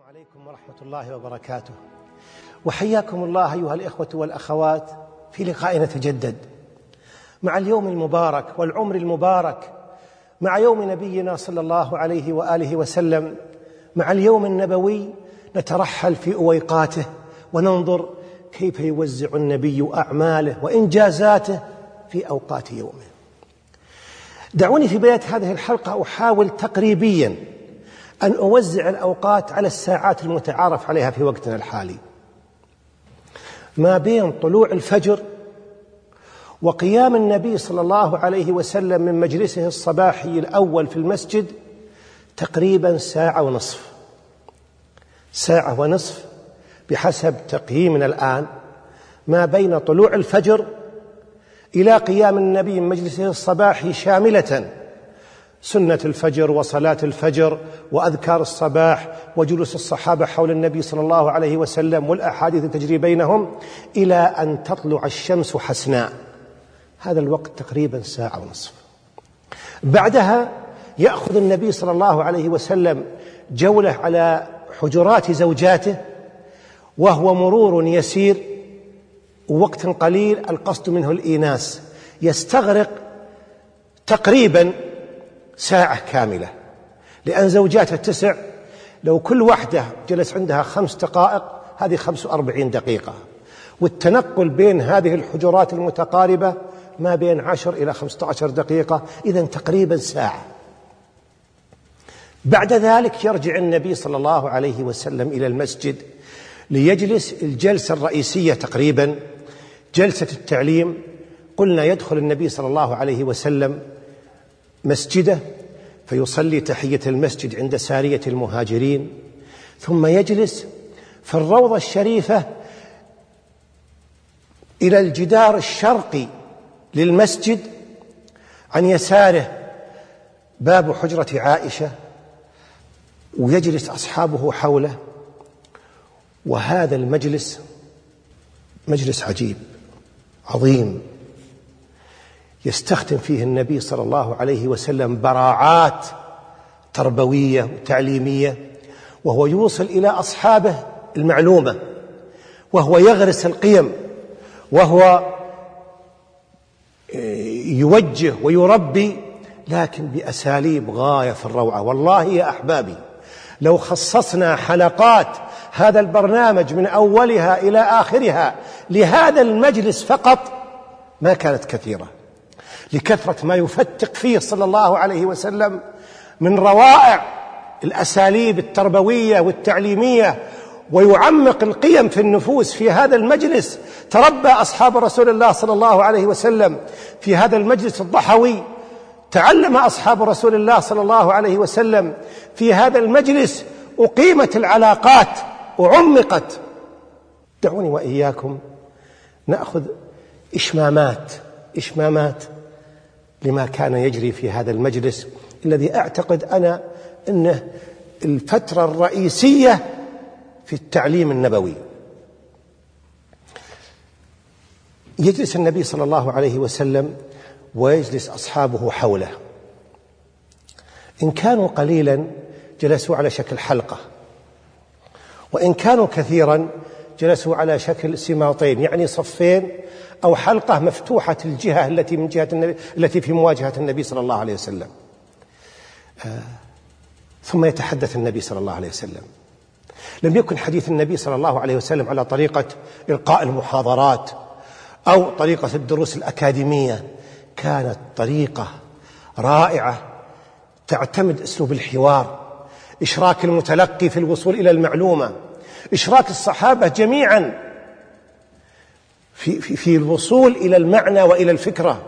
عليكم ورحمة الله وبركاته، وحياكم الله أيها الإخوة والأخوات في لقاء نتجدد مع اليوم المبارك والعمر المبارك، مع يوم نبينا صلى الله عليه وآله وسلم، مع اليوم النبوي. نترحل في أويقاته وننظر كيف يوزع النبي أعماله وإنجازاته في أوقات يومه. دعوني في بداية هذه الحلقة أحاول تقريبيا أن أوزع الأوقات على الساعات المتعارف عليها في وقتنا الحالي، ما بين طلوع الفجر وقيام النبي صلى الله عليه وسلم من مجلسه الصباحي الأول في المسجد تقريبا ساعة ونصف بحسب تقييمنا الآن، ما بين طلوع الفجر إلى قيام النبي من مجلسه الصباحي شاملة سنة الفجر وصلاة الفجر وأذكار الصباح وجلوس الصحابة حول النبي صلى الله عليه وسلم والأحاديث تجري بينهم إلى أن تطلع الشمس حسناء. هذا الوقت تقريبا ساعة ونصف. بعدها يأخذ النبي صلى الله عليه وسلم جولة على حجرات زوجاته، وهو مرور يسير ووقت قليل، القصد منه الإيناس، يستغرق تقريبا ساعة كاملة، لأن زوجاته 9، لو كل واحدة جلس عندها 5 دقائق هذه 45 دقيقة، والتنقل بين هذه الحجرات المتقاربة ما بين 10 إلى 15 دقيقة، إذن تقريبا ساعة. بعد ذلك يرجع النبي صلى الله عليه وسلم إلى المسجد ليجلس الجلسة الرئيسية تقريبا، جلسة التعليم. قلنا يدخل النبي صلى الله عليه وسلم مسجده فيصلي تحية المسجد عند سارية المهاجرين، ثم يجلس في الروضة الشريفة إلى الجدار الشرقي للمسجد، عن يساره باب حجرة عائشة، ويجلس أصحابه حوله. وهذا المجلس مجلس عجيب عظيم، يستخدم فيه النبي صلى الله عليه وسلم براعات تربوية وتعليمية، وهو يوصل إلى أصحابه المعلومة، وهو يغرس القيم، وهو يوجه ويربي، لكن بأساليب غاية في الروعة. والله يا أحبابي لو خصصنا حلقات هذا البرنامج من أولها إلى آخرها لهذا المجلس فقط ما كانت كثيرة، لكثرة ما يفتق فيه صلى الله عليه وسلم من روائع الأساليب التربوية والتعليمية، ويعمق القيم في النفوس في هذا المجلس. تربى أصحاب رسول الله صلى الله عليه وسلم في هذا المجلس الضحوي، تعلم أصحاب رسول الله صلى الله عليه وسلم في هذا المجلس، أقيمت العلاقات وعمقت. دعوني وإياكم نأخذ إشمامات لما كان يجري في هذا المجلس الذي أعتقد أنا أنه الفترة الرئيسية في التعليم النبوي. يجلس النبي صلى الله عليه وسلم ويجلس أصحابه حوله، إن كانوا قليلا جلسوا على شكل حلقة، وإن كانوا كثيرا جلسوا على شكل سماطين، يعني صفين أو حلقة مفتوحة الجهة التي من جهة النبي التي في مواجهة النبي صلى الله عليه وسلم. ثم يتحدث النبي صلى الله عليه وسلم. لم يكن حديث النبي صلى الله عليه وسلم على طريقة إلقاء المحاضرات أو طريقة الدروس الأكاديمية، كانت طريقة رائعة تعتمد أسلوب الحوار، إشراك المتلقي في الوصول إلى المعلومة، إشراك الصحابة جميعا في الوصول إلى المعنى وإلى الفكرة.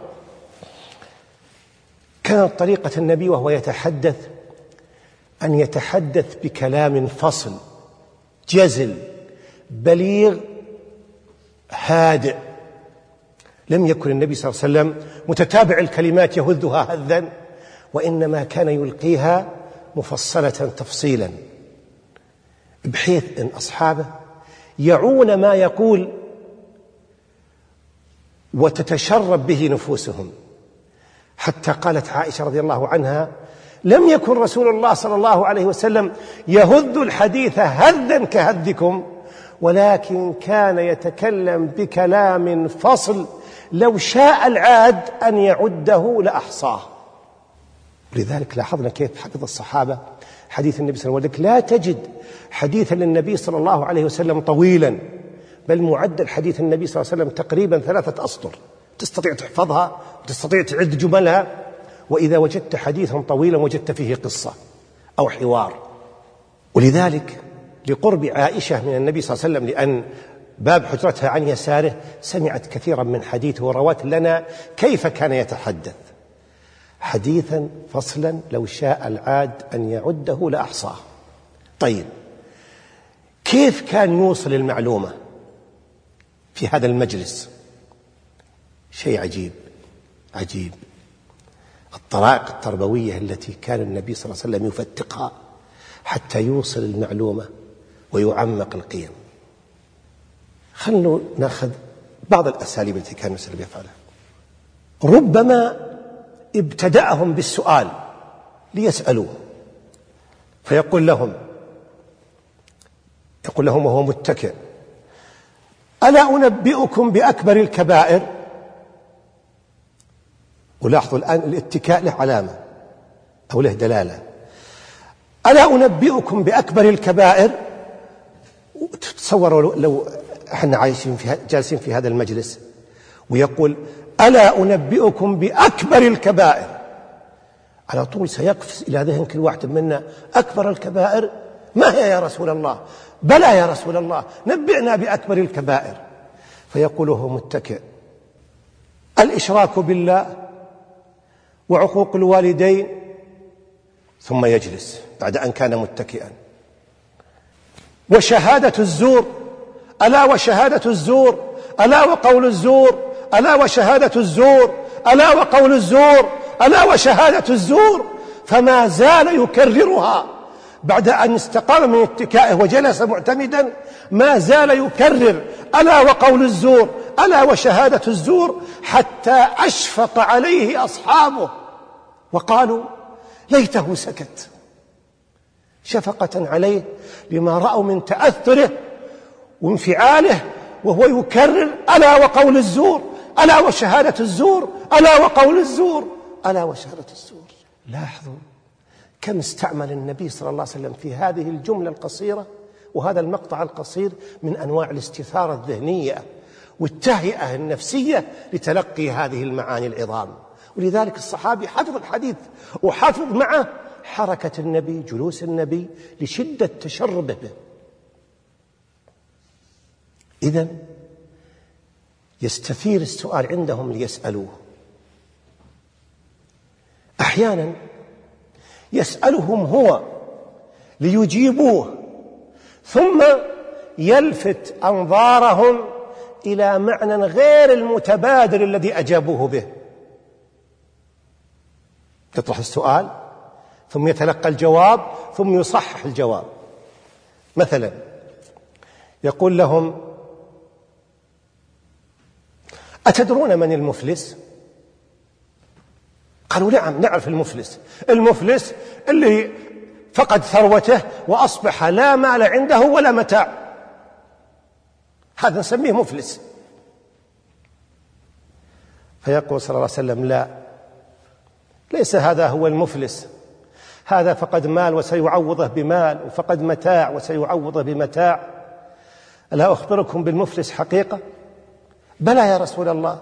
كانت طريقة النبي وهو يتحدث أن يتحدث بكلام فصل جزل بليغ هادئ. لم يكن النبي صلى الله عليه وسلم متتابع الكلمات يهذها هذا، وإنما كان يلقيها مفصلة تفصيلا، بحيث أن أصحابه يعون ما يقول وتتشرب به نفوسهم. حتى قالت عائشة رضي الله عنها: لم يكن رسول الله صلى الله عليه وسلم يهذ الحديث هذا كهذكم، ولكن كان يتكلم بكلام فصل لو شاء العاد أن يعده لأحصاه. لذلك لاحظنا كيف حفظ الصحابة حديث النبي صلى الله عليه وسلم. لا تجد حديثا للنبي صلى الله عليه وسلم طويلا، بل معدل حديث النبي صلى الله عليه وسلم تقريبا 3 أسطر، تستطيع تحفظها وتستطيع تعد جملها. وإذا وجدت حديثا طويلا وجدت فيه قصة أو حوار. ولذلك لقرب عائشة من النبي صلى الله عليه وسلم، لأن باب حجرتها عن يساره، سمعت كثيرا من حديثه وروت لنا كيف كان يتحدث. حديثا فصلا لو شاء العاد أن يعده لأحصاه. طيب، كيف كان يوصل المعلومة في هذا المجلس؟ شيء عجيب عجيب. الطرائق التربوية التي كان النبي صلى الله عليه وسلم يفتقها حتى يوصل المعلومة ويعمق القيم. خلنا نأخذ بعض الأساليب التي كان السلف يفعلها. ربما ابتدأهم بالسؤال ليسألوه، فيقول لهم وهو متكئ: ألا أنبئكم بأكبر الكبائر؟ ولاحظوا الآن الاتكاء له علامة أو له دلالة. ألا أنبئكم بأكبر الكبائر؟ تصوروا لو احنا جالسين في هذا المجلس ويقول: ألا أنبئكم بأكبر الكبائر؟ على طول سيقفز إلى ذهن كل واحد منا أكبر الكبائر ما هي يا رسول الله؟ بلى يا رسول الله، نبئنا بأكبر الكبائر. فيقول وهو متكئ: الإشراك بالله وعقوق الوالدين. ثم يجلس بعد أن كان متكئا: وشهادة الزور، ألا وشهادة الزور، ألا وقول الزور، ألا وشهادة الزور، ألا وقول الزور، ألا وشهادة الزور. فما زال يكررها بعد أن استقام من اتكائه وجلس معتمدا، ما زال يكرر ألا وقول الزور، ألا وشهادة الزور، حتى أشفق عليه أصحابه وقالوا: ليته سكت، شفقة عليه لما رأوا من تأثره وانفعاله وهو يكرر ألا وقول الزور، ألا وشهادة الزور، ألا وقول الزور، ألا وشهادة الزور. لاحظوا كم استعمل النبي صلى الله عليه وسلم في هذه الجملة القصيرة وهذا المقطع القصير من أنواع الاستثارة الذهنية والتهيئة النفسية لتلقي هذه المعاني العظام. ولذلك الصحابي حفظ الحديث وحفظ معه حركة النبي، جلوس النبي، لشدة تشربه به. إذن يستثير السؤال عندهم ليسألوه. أحيانا يسألهم هو ليجيبوه، ثم يلفت أنظارهم إلى معنى غير المتبادل الذي أجابوه به. يطرح السؤال ثم يتلقى الجواب ثم يصحح الجواب. مثلا يقول لهم: أتدرون من المفلس؟ قالوا: نعم نعرف المفلس. المفلس اللي فقد ثروته وأصبح لا مال عنده ولا متاع، هذا نسميه مفلس. فيقول صلى الله عليه وسلم: لا، ليس هذا هو المفلس، هذا فقد مال وسيعوضه بمال، وفقد متاع وسيعوضه بمتاع. ألا أخبركم بالمفلس حقيقة؟ بلى يا رسول الله.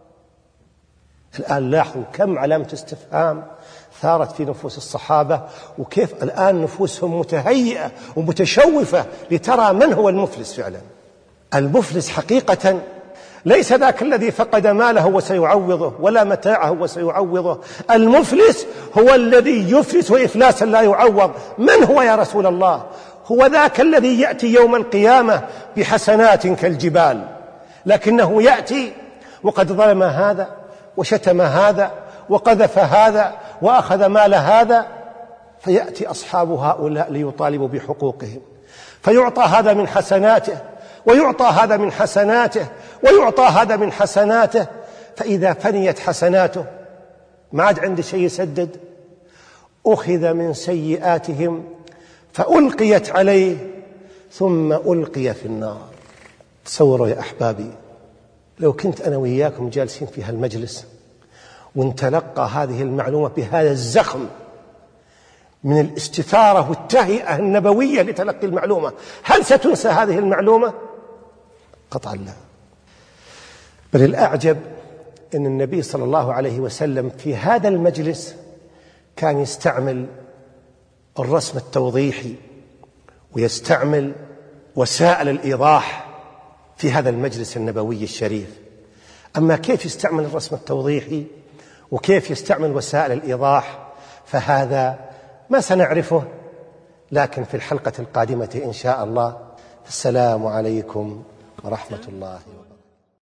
الآن لاحظوا كم علامة استفهام ثارت في نفوس الصحابة، وكيف الآن نفوسهم متهيئة ومتشوفة لترى من هو المفلس فعلا. المفلس حقيقة ليس ذاك الذي فقد ماله وسيعوضه ولا متاعه وسيعوضه. المفلس هو الذي يفلس إفلاسا لا يعوض. من هو يا رسول الله؟ هو ذاك الذي يأتي يوم القيامة بحسنات كالجبال، لكنه يأتي وقد ظلم هذا وشتم هذا وقذف هذا وأخذ مال هذا، فيأتي أصحاب هؤلاء ليطالبوا بحقوقهم، فيعطى هذا من حسناته ويعطى هذا من حسناته ويعطى هذا من حسناته، فإذا فنيت حسناته ما عاد عنده شيء يسدد، أخذ من سيئاتهم فألقيت عليه ثم ألقي في النار. تصوروا يا أحبابي لو كنت أنا وإياكم جالسين في هالمجلس ونتلقى هذه المعلومة بهذا الزخم من الاستثارة والتهيئة النبوية لتلقي المعلومة، هل ستنسى هذه المعلومة؟ قطعا لا. بل الأعجب أن النبي صلى الله عليه وسلم في هذا المجلس كان يستعمل الرسم التوضيحي ويستعمل وسائل الإيضاح في هذا المجلس النبوي الشريف. أما كيف يستعمل الرسم التوضيحي وكيف يستعمل وسائل الإيضاح فهذا ما سنعرفه، لكن في الحلقة القادمة إن شاء الله. السلام عليكم ورحمة الله وبركاته.